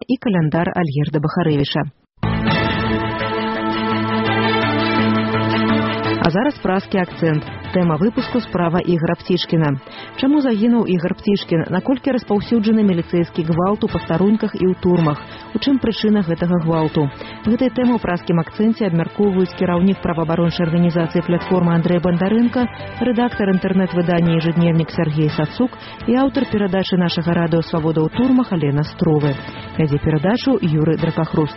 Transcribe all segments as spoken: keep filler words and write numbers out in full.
і каляндар Альгерда Бахарэвіча. А зараз празкі акцэнт. Тэма выпуску справа Ігора Птічкіна. Чаму загінуў Ігор Птічкін? Наколькі распаўсюджаны міліцэйскі гвалт у пастарунках і ў турмах? У чым прычына гэтага гвалту? Гэтай тэмы ў празкім акцэнце абмяркоўваюць кіраўнік праваабарончай арганізацыі «Платформа» Андрэй Бандарэнка, рэдактар інтэрнэт-выдання «Ежедневнік» Сергей Сацук і аўтар перадачы нашага радыё «Свабода ў турмах» Алена Стровы. Вядзе перадачу Юры Дракахруст.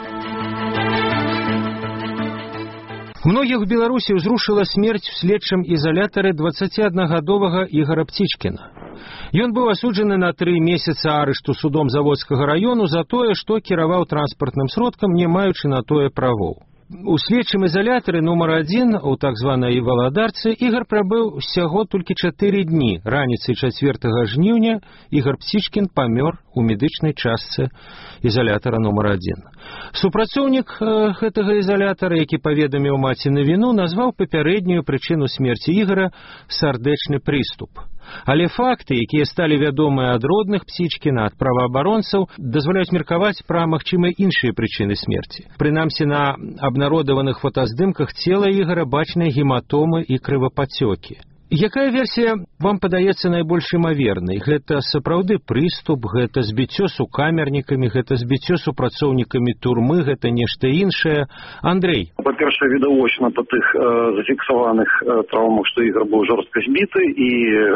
Многіх у Беларусі ўзрушыла смерць у следчым ізалятары дваццаціаднагадовага Ігора Птічкіна. Ён быў асуджаны на тры месяцы арышту судом Заводскага раёну за тое, што кіраваў транспартным сродкам, не маючы на тое правоў. У следчым ізалятары нумар адзін у так званай Валадарцы Ігар прабыў усяго толькі чатыры дні. Раніцай чацвёртага жніўня Ігар Птічкін памёр у медычнай частцы ізалятара нумар адзін. Супрацоўнік гэтага ізалятара, які паведаміў маці на віну, назваў папярэднюю прычыну смерці Ігара сардэчны прыступ. Але факты, якія сталі вядомыя ад родных Птічкіна, ад праваабаронцаў, дазваляюць меркаваць пра магчымыя іншыя прычыны смерці. Прынамсі, на абнародаваных фотаздымках цела Ігара бачныя гематомы і крывапацёкі. Якая версія вам падаецца найбольш імавернай? Гэта сапраўды прыступ, гэта збіццё сукамернікамі, гэта збіццё супрацоўнікамі турмы, гэта нешта іншае? Андрэй. Па-першае, відавочна па тых э, зафіксаваных э, траўмах, што Ігор быў жорстка збіты, і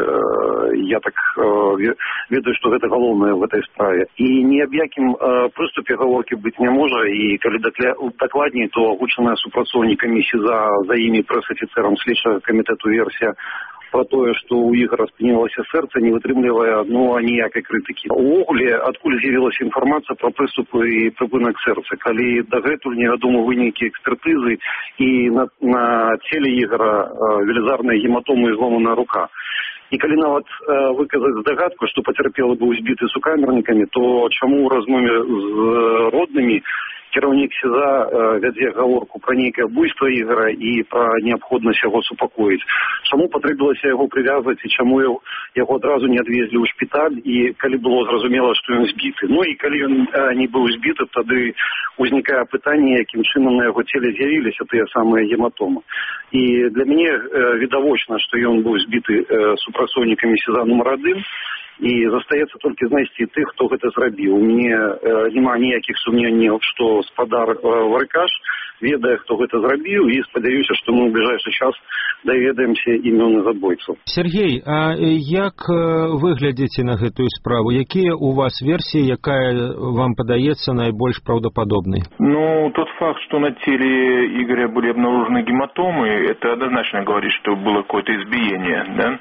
э, я так э, ведаю, што гэта галоўнае в этой справе. І ні аб якім э, прыступе гаворкі быць не можа, і калі дакладней, то агучаная супрацоўнікамі СІЗА, за імі прэс-афіцэрам следчага камітэту версія про тое, што ў Ігора спынілася сэрца, не вытрымлівае ну, аніякай крытыкі. Увогуле, адкуль з'явілася інфармацыя пра прыступы і прыпынак сэрца, калі дагэтуль невядомы вынікі экспертызы і на, на целе Ігора э, велізарная гематома і зломаная рука. І калі нават э, выказаць здагадку, што пацярпелы быў збіты сукамернікамі, то чаму ў размове з роднымі кіраўнік СІЗА э, вядзе гаворку пра нейкае буйства Ігора і пра неабходнасць яго супакоіць. Чаму патрэбілася яго прывязваць і чаму яго адразу не адвезлі ў шпіталь, і калі было зразумела, што ён збіты. Ну і калі ён э, не быў збіты, тады ўзнікае пытанне, якім чынам на яго целе з'явіліся тыя самыя гематомы. І для мяне э, відавочна, што ён быў збіты э, супрацоўнікамі СІЗА нумар адзін, і застаецца толькі знайсці тых, хто гэта зрабіў. Мне э, няма ніякіх сумненняў, што спадар э, Варыкаш ведае, хто гэта зрабіў, і спадзяюся, што мы ў бліжэйшы час даведаемся імёны забойцаў. Сергей, а як вы глядзіце на гэтую справу? Якія у вас версіі, якая вам падаецца найбольш праўдападобнай? Ну, тот факт, что на теле Игоря были обнаружены гематомы, это однозначно говорит, что было какое-то избиение, да?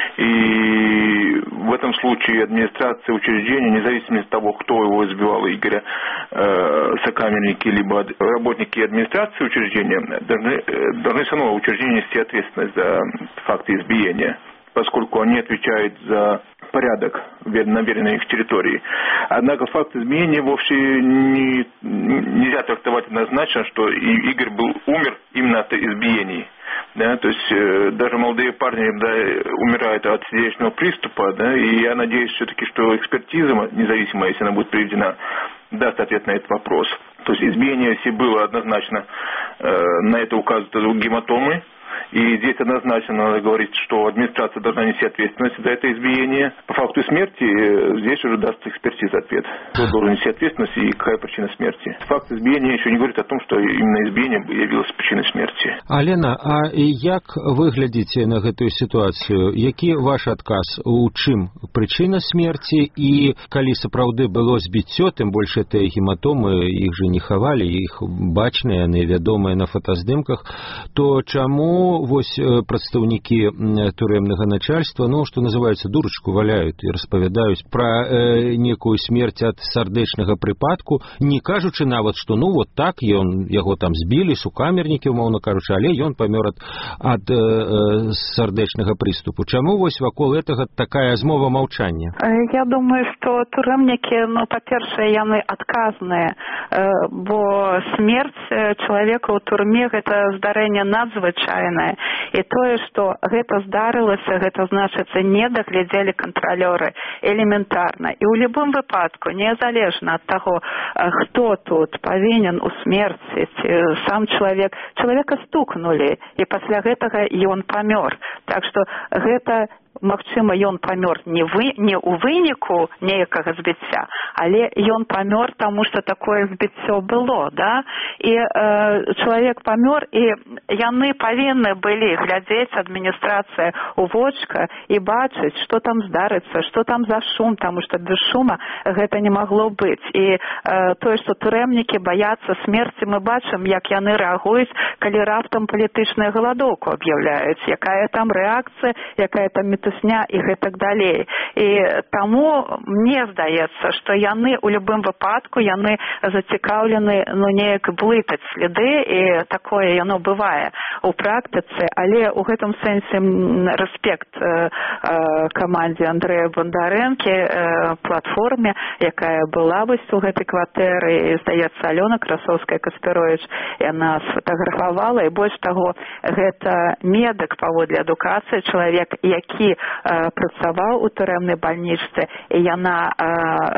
И в этом случае администрация учреждения, независимо от того, кто его избивал, Игоря, э, сокамерники, либо работники администрации учреждения, должны, должны все равно учреждение нести ответственность за факты избиения, поскольку они отвечают за порядок на веренной их территории. Однако факт избиения вовсе не, нельзя трактовать однозначно, что Игорь был, умер именно от избиений. Да, то есть э, даже молодые парни да, умирают от сердечного приступа, да, и я надеюсь все-таки, что экспертиза независимая, если она будет проведена, даст ответ на этот вопрос. То есть избиение, если было однозначно, э, на это указывают гематомы. И здесь однозначно надо говорить, что администрация должна нести ответственность за это избиение. По факту смерти здесь уже даст экспертиза ответ. Кто должен нести ответственность и какая причина смерти. Факт избиения еще не говорит о том, что именно избиение явилось причиной смерти. Алена, а як вы глядите на эту ситуацию? Які ваш адказ? У чым причина смерти? И калі сапраўды было збіццё, тым больше это гематомы, их же не хавали, их бачныя, яны вядомыя на фотаздымках, то чаму вось прадстаўнікі турэмнага начальства, ну, што называецца, дурачку валяюць і распавядаюць пра э, некую смерць ад сардэчнага прыпадку, не кажучы нават, што ну вот так, ён, яго там збілі, сукамернікі, умоўна кажучы, але ён памёр ад, ад э, сардэчнага прыступу. Чаму вось вакол гэтага такая змова маўчання? Я думаю, што турэмнікі, ну, па-першае, яны адказныя, э, бо смерць чалавека ў турме — гэта здарэнне надзвычайнае. незвычайнае. І тое, што гэта здарылася, гэта значыцца не даглядзелі кантралёры элементарна. І ў любым выпадку, незалежна ад таго, хто тут павінен усмерціць, сам чалавек, чалавека стукнулі, і пасля гэтага ён памёр. Так што гэта магчыма, ён памёр не, вы, не ў выніку нейкага збіцця, але ён памёр, таму што такое збіццё было, да? І э, чалавек памёр, і яны павінны былі глядзець, адміністрацыя у вочка, і бачыць, што там здарыцца, што там за шум, таму што без шума гэта не магло быць. І э, тое, што турэмнікі баяцца смерці, мы бачым, як яны рэагуюць, калі раптам палітычную галадоўку аб'яўляюць, якая там рэакцыя, якая там мітусня і гэтак далей. І таму мне здаецца, што яны ў любым выпадку, яны зацікаўлены, ну, неяк блытаць следы, і такое яно бывае у практыцы, але ў гэтым сэнсе рэспект э, э, камандзе Андрэя Бондарэнкі, э, платформе, якая была вось у гэтай кватэры, і, здаецца, Алёна Красоўская-Каспіровіч, яна сфотаграфавала, і больш таго, гэта медык паводле адукацыі, чалавек, які э, працаваў у турэмнай бальнічцы, і яна э,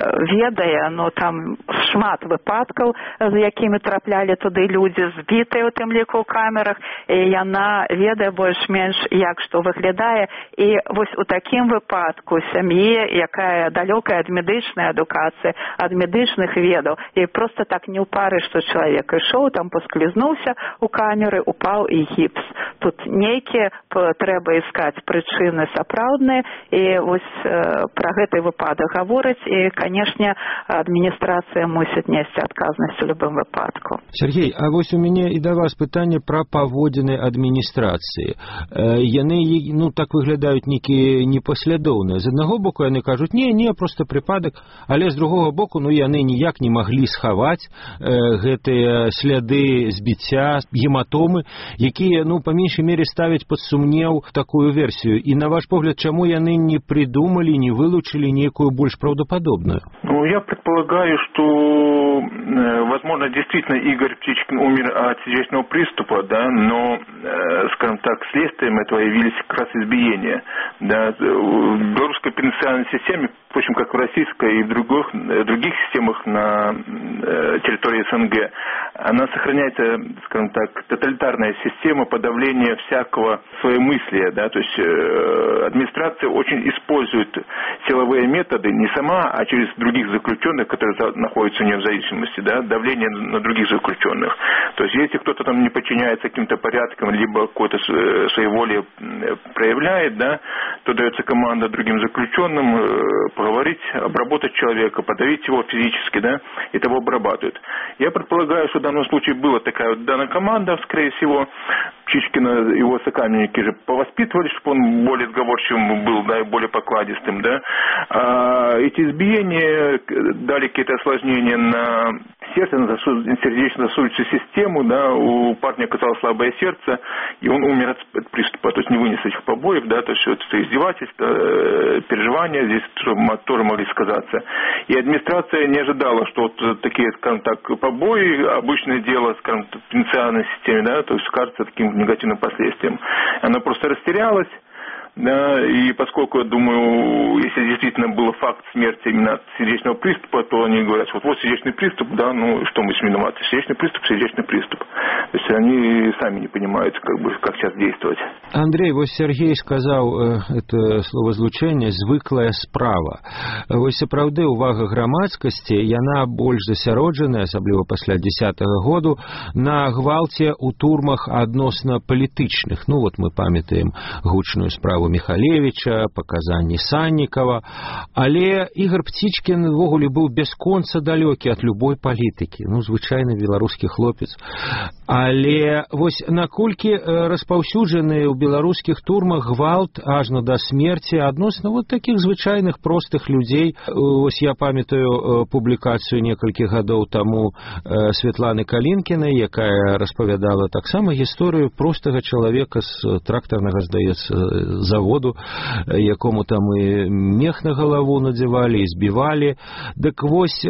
ведае, ну, там шмат выпадкаў, з якімі траплялі туды людзі, збітыя ў тым ліку ў камерах, і яна ведае больш-менш, як што выглядае, і вось у такім выпадку сям'і, якая далёкая ад медычнай адукацыі, ад медычных ведаў, і проста так не ўпарыш, што чалавек ішоў, там пасклізнуўся ў камеры, упаў і гіпс. Тут нейкія трэба іскаць прычыны сапраўдныя, і вось э, пра гэты выпадак гавораць, і, канешне, адміністрацыя мусіць несці адказнасць у любым выпадку. Сергей, а вось у мяне і да вас пытанне пра паводзіны адміністрацыі. Э, яны, ну, так выглядаюць нейкія непаслядоўныя. З аднаго боку яны кажуць, не, не, проста прыпадак, але з другога боку, ну, яны ніяк не маглі схаваць э, гэтыя сляды збіцця, гематомы, якія, ну, па меншай мере ставяць пад сумнеў такую версію. І на ваш погляд, чаму яны не придумали, не вылучили некую больше правдоподобную? Ну, я предполагаю, что, возможно, действительно Игорь Птичкин умер от сердечного приступа, да, но, скажем так, следствием этого явились как раз избиения. Да. В белорусской пенитенциарной системе, впрочем, как в российской и в других, других системах на территории СНГ, она сохраняется, скажем так, тоталитарная система подавления всякого своемыслия, да, то есть э, администрация очень использует силовые методы не сама, а через других заключенных, которые находятся у нее в зависимости, да, давление на других заключенных. То есть если кто-то там не подчиняется каким-то порядкам, либо какой-то своеволие проявляет, да, то дается команда другим заключенным э, поговорить, обработать человека, подавить его физически, да, и того обрабатывают. Я предполагаю, что в данном случае была такая вот данная команда, скорее всего, Птичкина, его сокамерники же повоспитывали, чтобы он более сговорчивым был, да, и более покладистым, да. А эти избиения дали какие-то осложнения на сердце, на сердечно-сосудистую систему, да, у парня оказалось слабое сердце, и он умер от приступа, то есть не вынес этих побоев, да, то есть это издевательство, переживания здесь тоже могли сказаться. И администрация не ожидала, что вот такие, скажем так, побои, обычное дело, скажем, в пенитенциарной системе, да, то есть кажется таким негативным последствием. Она просто растерялась, да, и поскольку, я думаю, если действительно был факт смерти именно от сердечного приступа, то они говорят, что вот, вот сердечный приступ, да, ну что мы с ним виноваты, сердечный приступ, сердечный приступ. То есть они сами не понимают, как бы, как сейчас действовать. Андрей, вот Сергей сказал это словазлучэнне звыклая справа. Вось сапраўды увага грамадскасці, яна больш засяроджаная, асабліва пасля дзесятага году, на гвалце ў турмах адносна палітычных. Ну вот мы памятаем гучную справу Михалевича, показанні Саннікава, але Ігор Птичкін ввогуле быў бясконца далёкі ад любой палітыкі, ну, звычайны беларускі хлопец. Але вось наколькі распаўсюджаны ў беларускіх турмах гвалт ажно да смерці адносна вот такіх звычайных простых людзей. Вось я памятаю публікацыю некалькі гадоў таму Светланы Калінкінай, якая распавядала таксама гісторыю простага чалавека з трактарнага, здаецца, заводу, якому там і мех на галаву надзявалі, і збівалі. Дык вось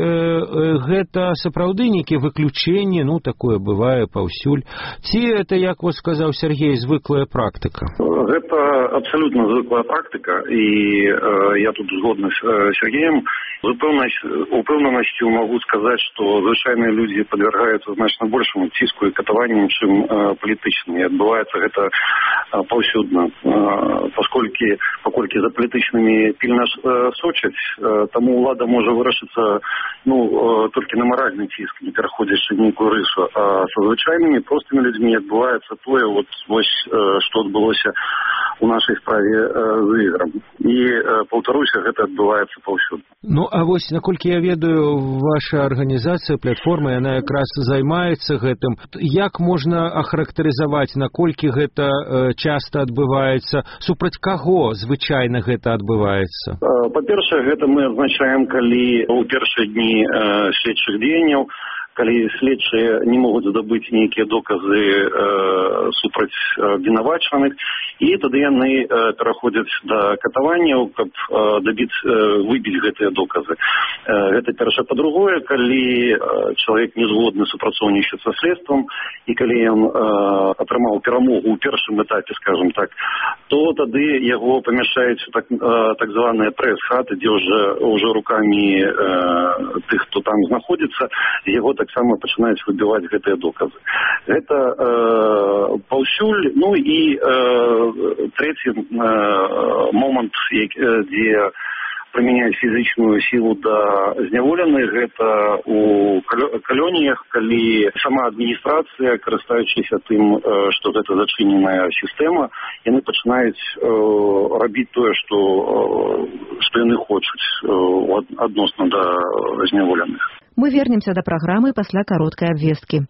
гэта сапраўды нейкія выключэнні, ну, такое бывае паўсюль. Ці это, як вас сказаў Сергей, звыклая практыка? Гэта абсолютно звыклая практыка, і э, я тут згодны з э, Сергеем. З упэўненасцю могу сказаць, што звычайныя людзі падвяргаюцца значна большаму ціску і катаванням, чым э, палітычным. І адбываецца гэта э, паўсюдна. Э, пасколькі, паколькі за палітычнымі пільна э, сочаць, э, таму ўлада можа вырашыцца ну, э, толькі на маральны ціск, не пераходзячы нейкую рысу. А са звычайнымі простымі людзьмі адбываецца тое, вот, вось, э, што адбылося у нашай справе э, з іграм. І, э, паўтаруся, гэта адбываецца паўсюдна. Ну, а вось, наколькі я ведаю, ваша арганізацыя, платформа, яна якраз займаецца гэтым. Як можна ахарактарызаваць, наколькі гэта э, часта адбываецца? Супраць каго звычайна гэта адбываецца? Па-першае, гэта мы адзначаем, калі ў першыя дні э, следчых дзеянняў, калі следчыя не могуць здабыць нейкія доказы э, супраць абвінавачаных, і тады яны э, пераходзяць да катаванняў, каб э, дабіць, э, выбіць гэтыя доказы. Э, гэта першае. Па-другое, калі э, чалавек не згодны супрацоўнічаць са следствам, і калі ён э, атрымаў перамогу ў першым этапе, скажем так, то тады яго памяшаюць так, э, так званыя прэс-хаты, дзе ўжо, ўжо рукамі э, тых, хто там знаходзіцца, яго таксама пачынаюць выбіваць гэтыя доказы. Гэта э, паўсюль. Ну і э, трэці э, момант, дзе прымяняюць фізічную сілу да зняволеных, гэта у калоніях, калі сама адміністрацыя, карыстаючыся тым, што гэта зачыненая сістэма, яны пачынаюць э, рабіць тое, што, э, што яны хочуць э, адносна да зняволеных. Мы вернемся да праграмы пасля кароткай абвесткі.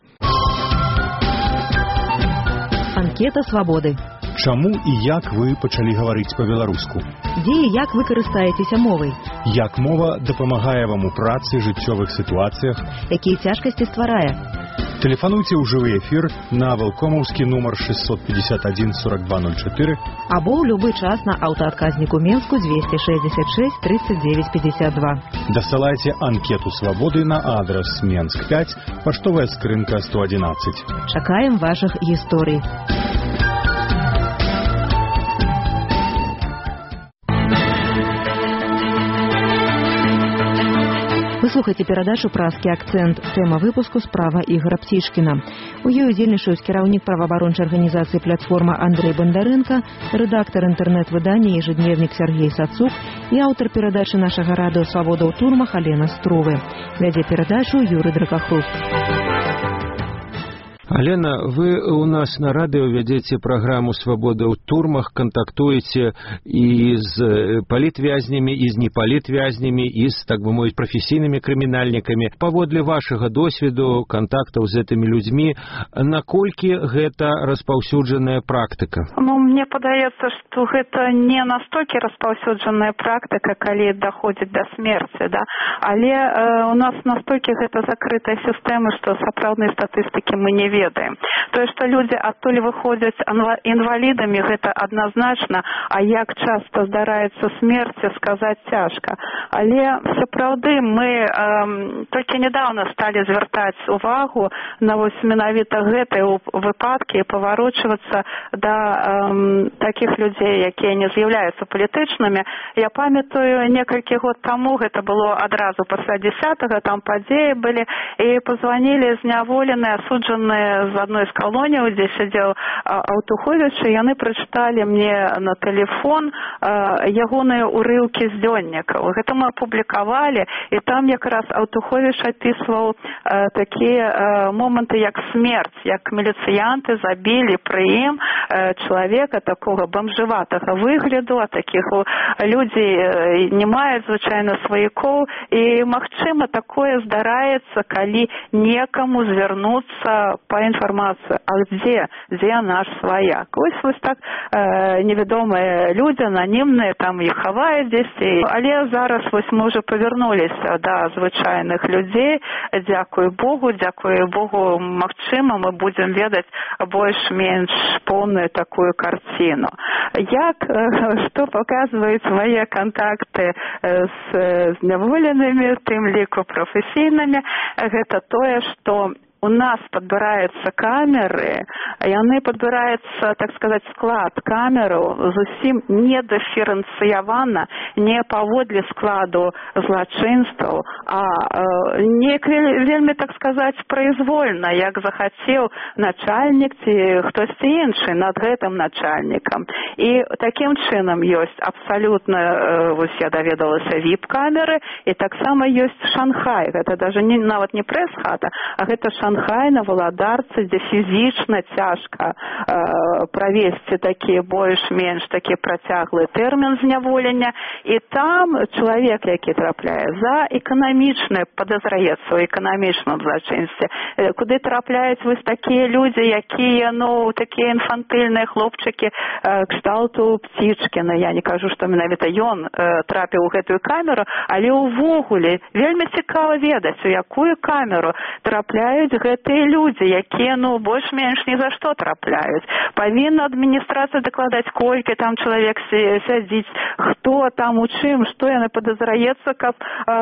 Анкета свабоды. Чаму і як вы пачалі гаварыць па-беларуску? Дзе і як вы карыстаецеся мовай? Як мова дапамагае вам у працы, жыццёвых сітуацыях? Якія цяжкасці стварае? Тэлефануйце ў жывы эфір на валкомаўскі нумар шестьсот пятьдесят один сорок два ноль четыре або ў любы час на аўтаадказніку Менску двести шестьдесят шесть тридцать девять пятьдесят два. Дасылайце анкету свабоды на адрес Менск пять, паштовая скрынка сто одиннадцать. Чакаем вашых гісторый. Вы слухаеце перадачу «Празкі акцэнт». Тэма выпуску «Справа Ігора Птішкіна». У ёй удзельнічаюць кіраўнік праваабарончай арганізацыі «Платформа» Андрэй Бандарэнка, рэдактар інтэрнэт-выдання «Ежедневнік» Сергей Сацук і аўтар перадачы нашага радыё «Свабода ў турмах» Алена Струвы. Вядзе перадачу Юрый Дракахруст. Алена, вы у нас на радыё вядзеце праграму «Свабода ў турмах», кантактуеце і з палітвязнямі, і з непалітвязнямі, і з, так бы мовіць, прафесійнымі крымінальнікамі. Паводле вашага досведу, кантактаў з гэтымі людзьмі, наколькі гэта распаўсюджаная практыка? Ну, мне падаецца, што гэта не настолькі распаўсюджаная практыка, калі даходзіць да смерці, да? Але э, у нас настолькі гэта закрытая сістэма, што сапраўднай статыстыкі мы не ведаем. ведаем. Тое, што людзі адтуль выходзяць інвалідамі, гэта адназначна, а як часта здараецца смерць, сказаць цяжка. Але сапраўды мы эм, толькі нядаўна сталі звяртаць увагу на вось менавіта гэтай выпадкі і паварочвацца да эм, такіх людзей, якія не з'яўляюцца палітычнымі. Я памятаю, некалькі год таму, гэта было адразу пасля дзесятага, там падзеі былі, і пазванілі зняволеныя, асуджаныя з адной з калоніяў, дзе сядзеў Аўтуховіч, і яны прачыталі мне на тэлефон ягоныя урыўкі з дзённікаў. Гэта мы апублікавалі, і там якраз Аўтуховіч апісваў такія моманты, як смерць, як міліцыянты забілі пры ім чалавека такога бамжаватага выгляду, а такіх людзей не маюць звычайна сваякоў, і магчыма такое здараецца, калі некаму звярнуцца па інфармацыю, а дзе дзе наш сваяк. Вось вось так э, невядомыя людзі ананімныя там іх хаваюць дзесьці, але зараз вось мы уже павярнуліся да звычайных людзей. Дзякуй Богу, дзякуй Богу, магчыма, мы будзем ведаць больш-менш поўную такую карціну. Як, э, што паказваюць мае кантакты з зняволенымі, в тым ліку прафесійнымі, гэта тое, што у нас падбіраюцца камеры, яны падбіраюцца, так сказаць, склад камераў зусім не дыферэнцыявана, не паводле складу злачынстваў, а э, не вельмі, так сказаць, произвольна, як захацеў начальнік ці хтосьці іншы над гэтым начальнікам. І такім чынам ёсць абсалютна, э, вось я даведалася, віп-камеры, і таксама ёсць Шанхай. Гэта даже не, нават не прэс-хата, а гэта Шанхай. Шанхай на Валадарцы, дзе фізічна цяжка э, правесці такі больш-менш такі працяглы тэрмін зняволення, і там чалавек, які трапляе за эканамічны, падазраецца ў эканамічным злачынстве, э, куды трапляюць вось такія людзі, якія, ну, такія інфантыльныя хлопчыкі э, кшталту Птічкіна. Я не кажу, што менавіта ён э, трапіў у гэтую камеру, але ўвогуле вельмі цікава ведаць, у якую камеру трапляюць гэтыя людзі, якія, ну, больш-менш ні за што трапляюць. Павінна адміністрацыя дакладаць, колькі там чалавек сядзіць, хто там у чым, што яны падазраецца, каб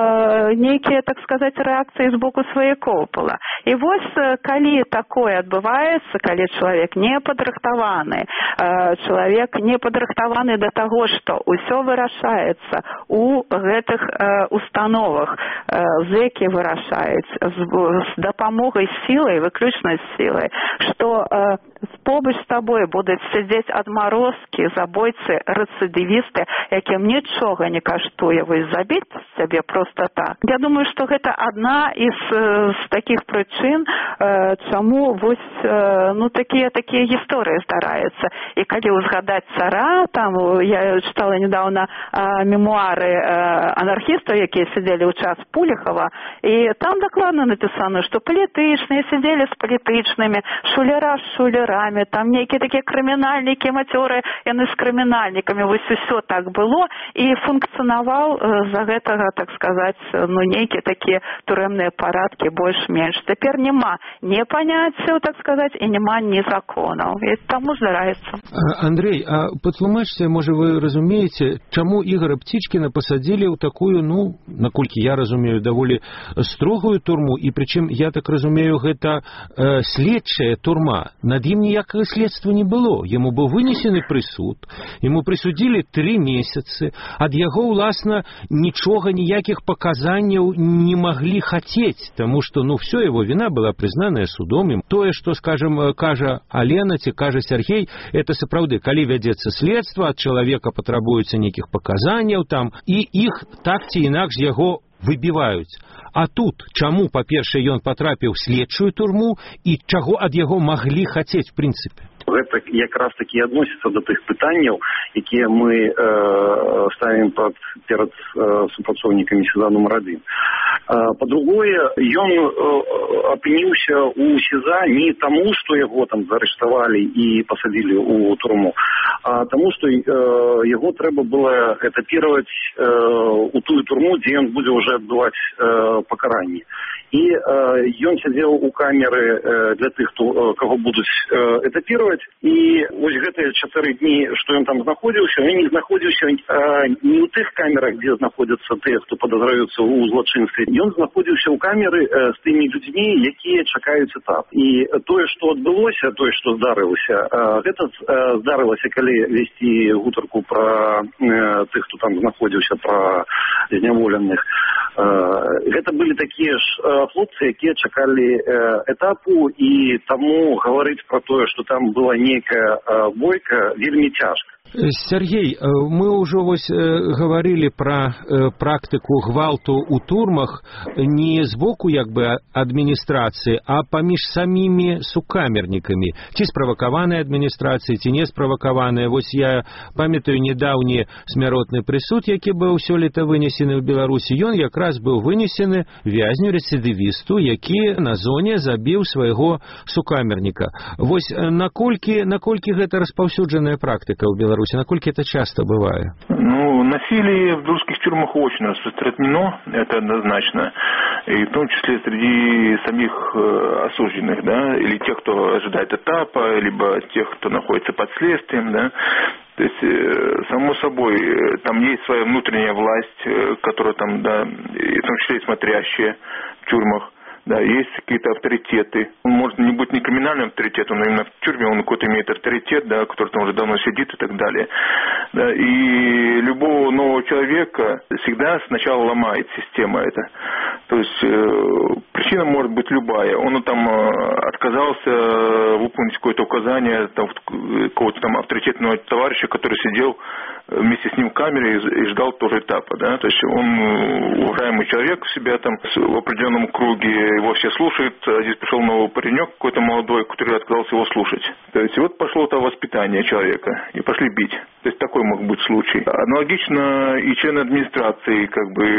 э, нейкія, так сказаць, рэакцыі з боку сваякоў была. І вось, калі такое адбываецца, калі чалавек не падрыхтаваны, э, чалавек не падрыхтаваны да таго, што ўсё вырашаецца у гэтых э, установах, э, зэкі вырашаюць з, з дапамогай силой, выключной силой, что э, побач з табой будуць сядзець адмарозкі, забойцы, рэцыдывісты, якім нічога не каштуе вось забіць сябе просто так. Я думаю, што гэта адна из э, з такіх прычын, э, чаму вось э, ну такія такія гісторыі здараюцца. І калі узгадаць цара, там я читала недавно э, мемуары э, анархістаў, якія сядзелі ў час Пуліхава, і там дакладна напісана, што палітычныя сядзелі з палітычнымі, шуляра з шулерамі, там нейкія такія крымінальнікі, мацёры, яны з крымінальнікамі, вось усё так было, і функцыянаваў за гэтага, так сказаць, ну нейкія такія турэмныя парадкі больш-менш. Цяпер няма ні паняццяў, так сказаць, і няма ні законаў. І таму здараецца. Андрей, а патлумачце, можа, вы разумееце, чаму Ігора Птічкіна пасадзілі ў такую, ну, наколькі я разумею, даволі строгую турму, і прычым, я так разумею, гэта э, следчая турма. Над ім ніякага следства не было. Яму быў вынесены прысуд, яму прысудзілі тры месяцы, ад яго, уласна, нічога, ніякіх паказанняў не маглі хацець, таму што, ну, все его вина была прызнаная судом. І тое, што, скажем, кажа Алена ці кажа Сергей, это сапраўды, калі вядзецца следства, ад чалавека патрабуецца нейкіх паказанняў там, і іх так ці інакш яго выбіваюць. А тут, чаму, па-першае, ён патрапіў в следчую турму, і чаго ад яго маглі хацець, в прынцыпе? Гэта якраз такі адносіцца да тых пытанняў, якія мы э, ставім пад, перад э, супрацоўнікамі СІЗА нумар адзін. Э, па-другое, ён э, апыніўся ў СІЗА не таму, што яго там заарыштавалі і пасадзілі ў турму, а таму, што э, яго трэба было этапіраваць э, у тую турму, дзе ён будзе ўжо адбываць э, пакаранне. І э, ён сядзеў у камеры э, для тых, хто, э, каго будуць э, этапіраваць. І вось гэтыя чатыры дні, што ён там знаходзіўся, ён не знаходзіўся э, не ў тых камерах, дзе знаходзяцца тыя, хто падазраюцца ў злачынстве. Ён знаходзіўся ў камеры э, з тымі людзьмі, якія чакаюць этап. І тое, што адбылося, тое, што здарылася, э, гэта э, здарылася, калі весці гутарку пра э, тых, хто там знаходзіўся, пра зняволеных. Э, гэта былі такія ж э, хлопцы, якія чакалі э, этапу, і таму гаварыць пра тое, што там была нейкая э, бойка, вельмі цяжка. Сергей, мы ўжо вось гаварылі пра практыку гвалту ў турмах не з боку як бы адміністрацыі, а паміж самімі сукамернікамі. Ці справакаваныя адміністрацыі, ці не справакаваныя. Вось я памятаю недаўні смяротны прысуд, які быў сёлета вынесены ў Беларусі. Ён якраз быў вынесены вязню-рэцыдывісту, які на зоне забіў свайго сукамерніка. Вось наколькі, наколькі гэта распаўсюджаная практыка ў Беларусі? Насколько это часто бывает? Ну, насилие в русских тюрьмах очень распространено, это однозначно. И в том числе среди самих э, осужденных, да, или тех, кто ожидает этапа, либо тех, кто находится под следствием, да. То есть, э, само собой, э, там есть своя внутренняя власть, э, которая там, да, и в том числе и смотрящая в тюрьмах. Да, есть какие-то авторитеты. Он может не быть не криминальным авторитетом, но именно в тюрьме он какой-то имеет авторитет, да, который там уже давно сидит и так далее. Да, и любого нового человека всегда сначала ломает система эта. То есть э, причина может быть любая. Он там э, отказался выполнить какое-то указание там, какого-то там авторитетного товарища, который сидел вместе с ним в камере и, и ждал тоже этапа. Да? То есть он уважаемый человек у себя там в определенном круге, его все слушают, а здесь пришел новый паренек какой-то молодой, который отказался его слушать. То есть вот пошло это воспитание человека, и пошли бить. То есть такой мог быть случай. Аналогично и члены администрации, как бы,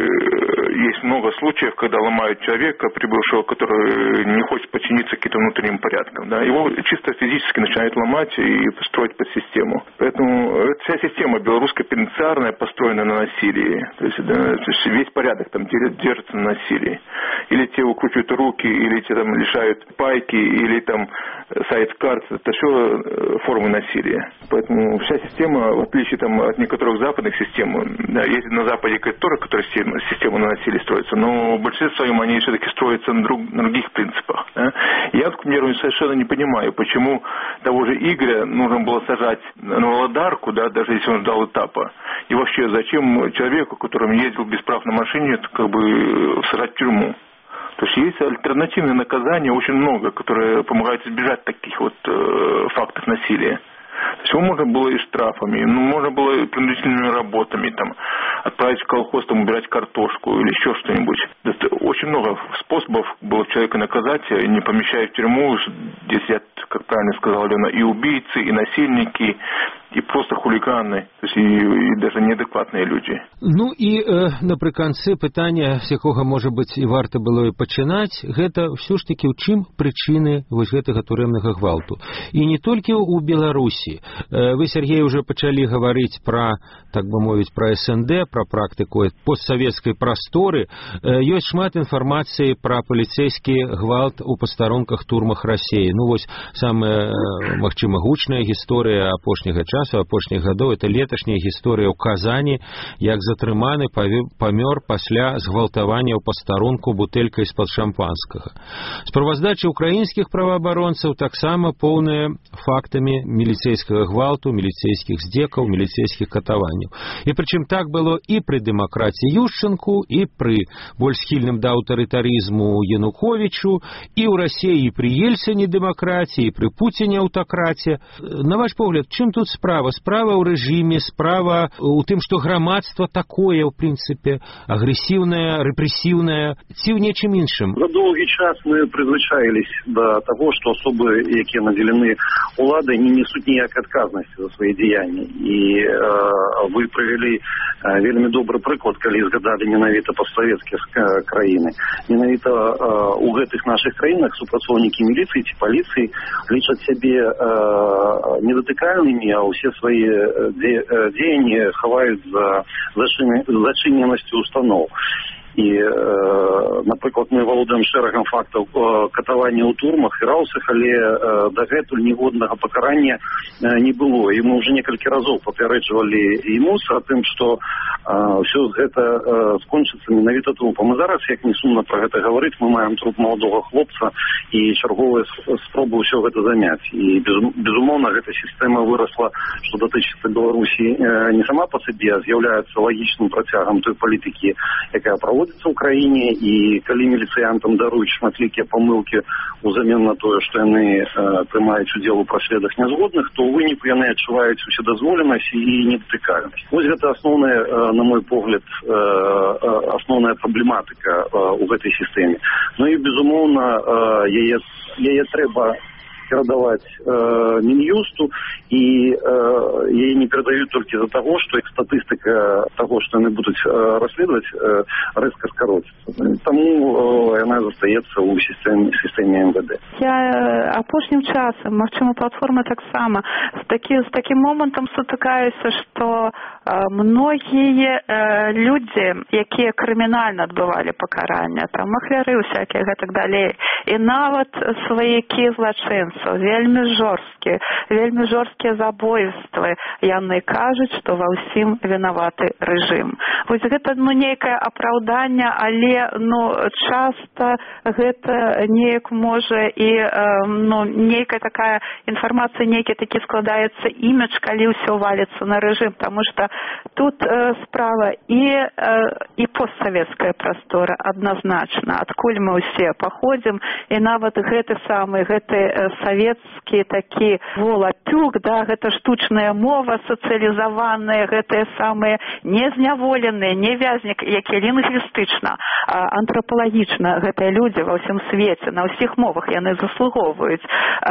есть много случаев, когда ломают человека, прибывшего, который не хочет подчиниться каким-то внутренним порядкам. Да? Его чисто физически начинают ломать и строить под систему. Поэтому вся система белорусская пенитенциарная построена на насилии. То есть, да, то есть весь порядок там держится на насилии. Или те выкручивают руки, или те там лишают пайки, или там сайт-карт. Это все формы насилия. Поэтому вся система, в отличие там, от некоторых западных систем, да, есть на Западе тоже, которые система на насилии строится, но в большинстве своем они все-таки строятся на, друг, на других принципах. Да. Я, к примеру, совершенно не понимаю, почему того же Игоря нужно было сажать на Володарку, да, даже если он ждал этапа. И вообще, зачем человеку, который ездил без прав на машине, как бы сажать в тюрьму? То есть есть альтернативные наказания очень много, которые помогают избежать таких вот э, фактов насилия. То есть его можно было и штрафами, ну, можно было и принудительными работами, там, отправить в колхоз, там, убирать картошку или еще что-нибудь. Это очень много способов было человека наказать, не помещая в тюрьму. Здесь, я, как правильно сказал Алена, и убийцы, и насильники, и просто хулиганы, то есть и, и даже неадекватные люди. Ну і э, напрыканцы пытання, з якога, можа быць, і варта было і пачынаць, гэта ўсё ж такі ў чым прычыны вось гэтага турэмнага гвалту. І не толькі ў Беларусі. Э, вы, Сергей, уже пачалі гаварыць пра, так бы мовіць, пра эс эн дэ, пра практыку постсавецкай прасторы. Э, ёсць шмат інфармацыі пра паліцэйскі гвалт у пастарунках турмах Расіі. Ну вось самая, э, магчыма, гучная гісторыя апошняга часу, апошніх гадоў, это леташняя гісторыя ў Казані, як затрыманы памёр пасля згвалтавання ў пастарунку бутэлькай з-пад шампанскага. Справаздача украінскіх праваабаронцаў таксама поўная фактамі міліцэйскага гвалту, міліцэйскіх здзекаў, міліцэйскіх катаванняў. І прычым так было і пры дэмакратіі Ющенку, і пры больш схільным да аўтарытарызму Януковічу, і ў Расіі пры Ельцыне дэмакратіі, і пры Пуціне аўтакратія. На ваш погляд, чым тут справа? Справа ў рэжыме, справа ў тым, што грамадства такое, ў прынцыпе, агрэсіўнае, рэпрэсіўнае, ці ў нечым іншым? За доўгі час мы прызвычаілись да таго, што асобы, якія надзелены уладай, не несуць ніякай адказнасці за свае дзеянні. І э, вы прывялі э, вельмі добры прыклад, калі згадалі менавіта постсавецкія краіны. Менавіта э, у гэтых нашых краінах супрацоўнікі міліцыі ці паліцыі лічаць сябе э, недатыкальнымі, а все свои деяния хавают за зачиненностью установ. І, наприклад, ми володаємо шэрагам фактаў катавання ў турмах і раўсах, але дагэтуль ніводнага пакарання не было. І мы ўжо некалькі разоў папярэджвалі і МУС о тым, што ўсё гэта скончыцца менавіта трупам. І зараз, як не сумна пра гэта гаварыць, мы маем труп маладога хлопца і чарговыя спробы ўсё гэта замяць. І, безумоўна, гэта сістэма вырасла, што датычыцца Беларусі не сама па сабе, а з'яўляецца лагічным працягам той палітыкі, якая праводзіцца скаротіцца ў краіне, і калі міліцыянтам даруюць шматлікія памылкі узамен на тое, што яны э, прымаюць удзел у праследах нязгодных, то ў выніку яны адчуваюць уседазволенасць і недатыкальнасць. Вось гэта асноўная, э, на мой погляд, э, асноўная праблематыка э, у гэтай сістэме. Ну і, безумоўна, э, яе, яе трэба перадаваць э, Мін'юсту, і э, яе не перадаюць толькі з-за таго, што статыстыка таго, што яны будуць э, расследаваць, э, рэзка скароціцца. Таму э, яна застаецца ў сістэме, сістэме эм вэ дэ. Я апошнім часам, магчыма, платформа таксама з такі, з такім момантам сутыкаюся, што э, многія э, людзі, якія крымінальна адбывалі пакарання, там махляры ўсякія гэтак далей, і нават сваякі злачынцы, вельмі жорсткія, вельмі жорсткія забойствы, яны кажуць, што ва ўсім вінаваты рэжым. Вось гэта, ну, нейкае апраўданне, але, ну, часта гэта неяк можа і, э, ну, нейкая такая інфармацыя, нейкі такі складаецца імідж, калі ўсё валіцца на рэжым, таму што тут э, справа і, э, і постсавецкая прастора адназначна, адкуль мы ўсе паходзім, і нават гэты самы, гэты э, савецкі такі волапюк, да, гэта штучная мова сацыялізаваная, гэтыя самыя незняволеныя, не вязнік, якія лінгвістычна, антрапалагічна гэтыя людзі ва ўсім свеце, на ўсіх мовах яны заслугоўваюць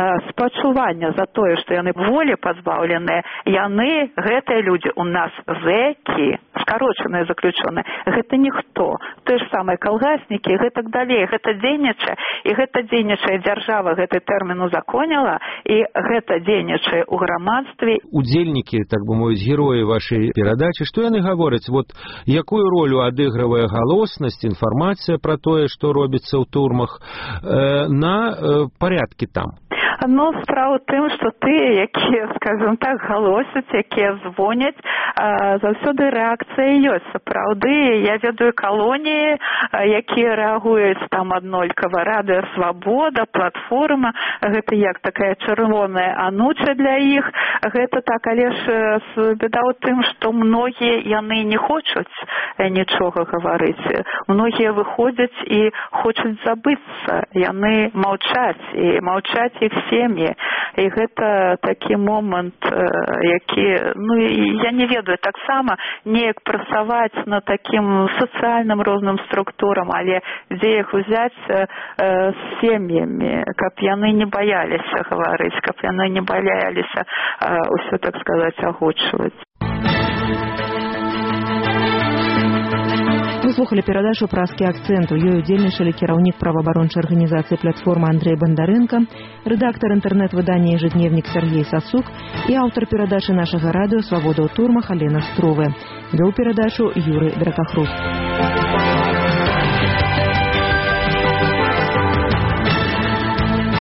спачування за тое, што яны волі пазбаўленыя, яны, гэтыя людзі, у нас зэкі, скарочаныя заключоныя, гэта ніхто. Тое ж самае калгаснікі, гэтак далей, гэта дзейнічае, і гэта дзейнічае дзяржава, гэты тэрмін узаконіла, і гэта дзейнічае ў грамадстве. Удзельнікі, так бы мовіць, героі вашай перадачы, што яны гавораць, вот якую ролю адыгрывае галоснасць, інфармацыя пра тое, што робіцца ў турмах, э, на э, парядкі там? Ну, справа ў тым, што тыя, якія, скажем так, галосяць, якія звоняць, заўсёды рэакцыя ёсць. Сапраўды, я ведаю калоніі, якія рэагуюць там аднолькава. Радыё Свабода, платформа, гэта як такая чырвоная ануча для іх. Гэта так, але ж беда ў тым, што многія яны не хочуць нічога гаварыць. Многія выходзяць і хочуць забыцца. Яны маўчаць, і маўчаць іх сем'і, і гэта такі момант, які, ну, я не ведаю, таксама неяк працаваць на такім сацыяльным розным структурам, але дзе іх узяць э, з сем'ямі, каб яны не баяліся гаварыць, каб яны не баяліся э, ўсё, так сказаць, агучваць. Вы слухали перадачу «Праскі акцэнт». У ёй удзельнічалі кіраўнік праваабарончай арганізацыі «Платформа» Андрей Бондаренко, рэдактар інтэрнэт-выдання «Ежедневник» Сергей Сасук і аўтар перадачы нашага радыё «Свабода ў турмах» Алена Струве. Вёў перадачу Юрый Дракахруст.